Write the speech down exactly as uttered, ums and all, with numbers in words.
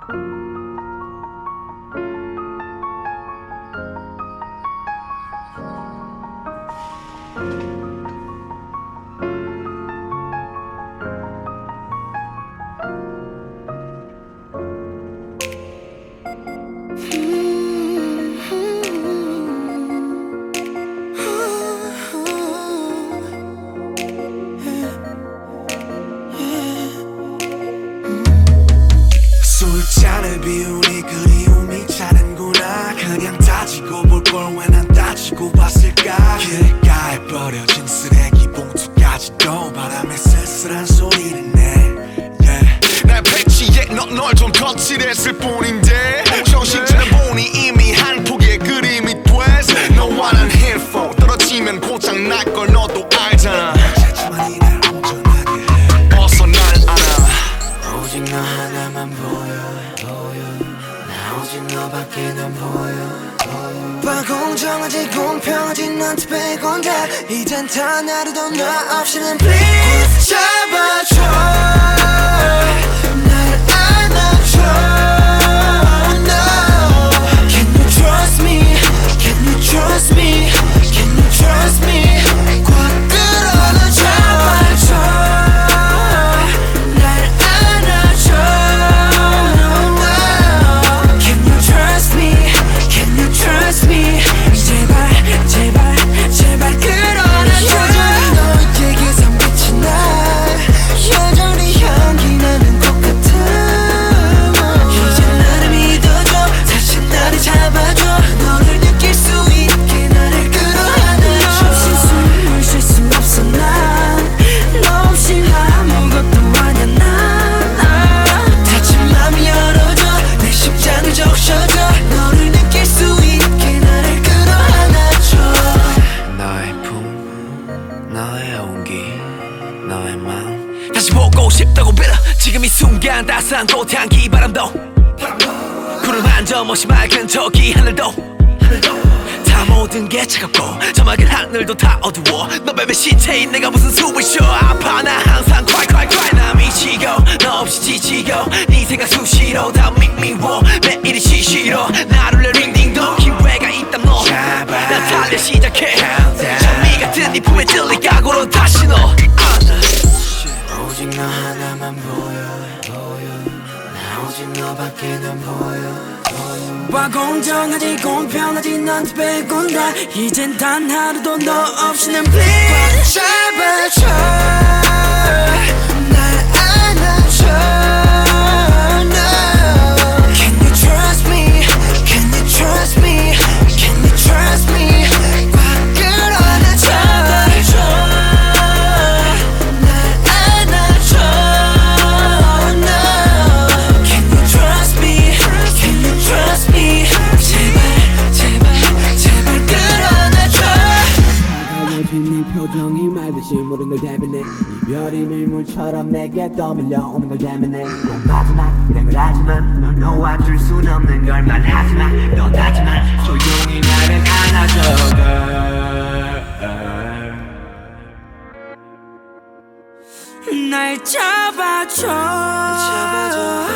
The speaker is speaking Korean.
술잔을 비우니 그리움이 차는구나. 그냥 따지고 볼 걸 왜 난 따지고 봤을까. 길가에 버려진 쓰레기 봉투까지도 바람에 쓸쓸한 소리를 내. yeah. 날 배치해 넌 널 좀 거칠했을 뿐인데 정신차려 보니 이미 한 폭의 그림이 됐어. 너와 난 힐포 떨어지면 고장 날 걸 너도 알잖아. 하지만 이날 온전하게 해. 어서 날 안아. 오직 너 하나만 보여 보여. 나 오직 너밖에 난 보여 보여. 공정하지 공평하지 너한테 빼곤데 이젠 단 하루도 너 없이는 please 잡아줘. 날 안아줘. No. Can you trust me? Can you trust me? Can you trust me? 꽉 끌어안아 잡아줘. 날 안아줘. No. Can you trust me? Can you trust me? 제발 제발 제발 끌어안아줘. 여전히 너에게선 빛이 나. 여전히 향기 나는 것 같아. 이제 나를 믿어줘. 다시 나를 잡아줘. 너를 느낄 수 있게 나를 끌어안아줘. 너 없이 숨을 쉴 수 없어 난. 너 없이 아무것도 아냐 난. 다친 맘 열어줘. 내 심장을 적셔줘. 너를 느낄 수 있게 나를 끌어안아줘. 너의 품, 너의 온기, 너의 마음 다시 보고 싶다고 빌어. 지금 이 순간 따스한 꽃향기 바람도 구름 한 점 없이 맑은 저기 하늘도 다 모든 게 차갑고 저 맑은 하늘도 다 어두워. 너 뱀의 시체인 내가 무슨 숨을 쉬어. 아파 나 항상 cry cry cry. 나 미치고 너 없이 지치고 네 생각 수시로 다 미미워. 매일이 시시로 나를 내 링딩동 기회가 있다면 너 나 달려 시작해. 장미 같은 네 품에 들릴 각오로 다시 너 오직 너 하나만 보여 보여. 나 오직 너밖에 난 보여 와 공정하지 공평하지 너한테 빼곤다. 이젠 단 하루도 너 없이는 please 잡아줘. 날 안아줘. No. Can you trust me? Can you trust me? Can you trust me? 꽉 끌어안아 잡아줘. 날 안아줘. No. Can you trust me? Can you trust me? 제발 제발 제발 끌어안아줘. 다가오신 네 표정이 말듯이 모든 걸 대변해. 이별이 밀물처럼 내게 떠밀려 오는 걸 대면해. 꼭 마지막 이런 걸 하지만 널 놓아줄 순 없는 걸 말하지만 넌 하지만 조용히 나를 안아줘 girl. 날 잡아줘. 잡아줘.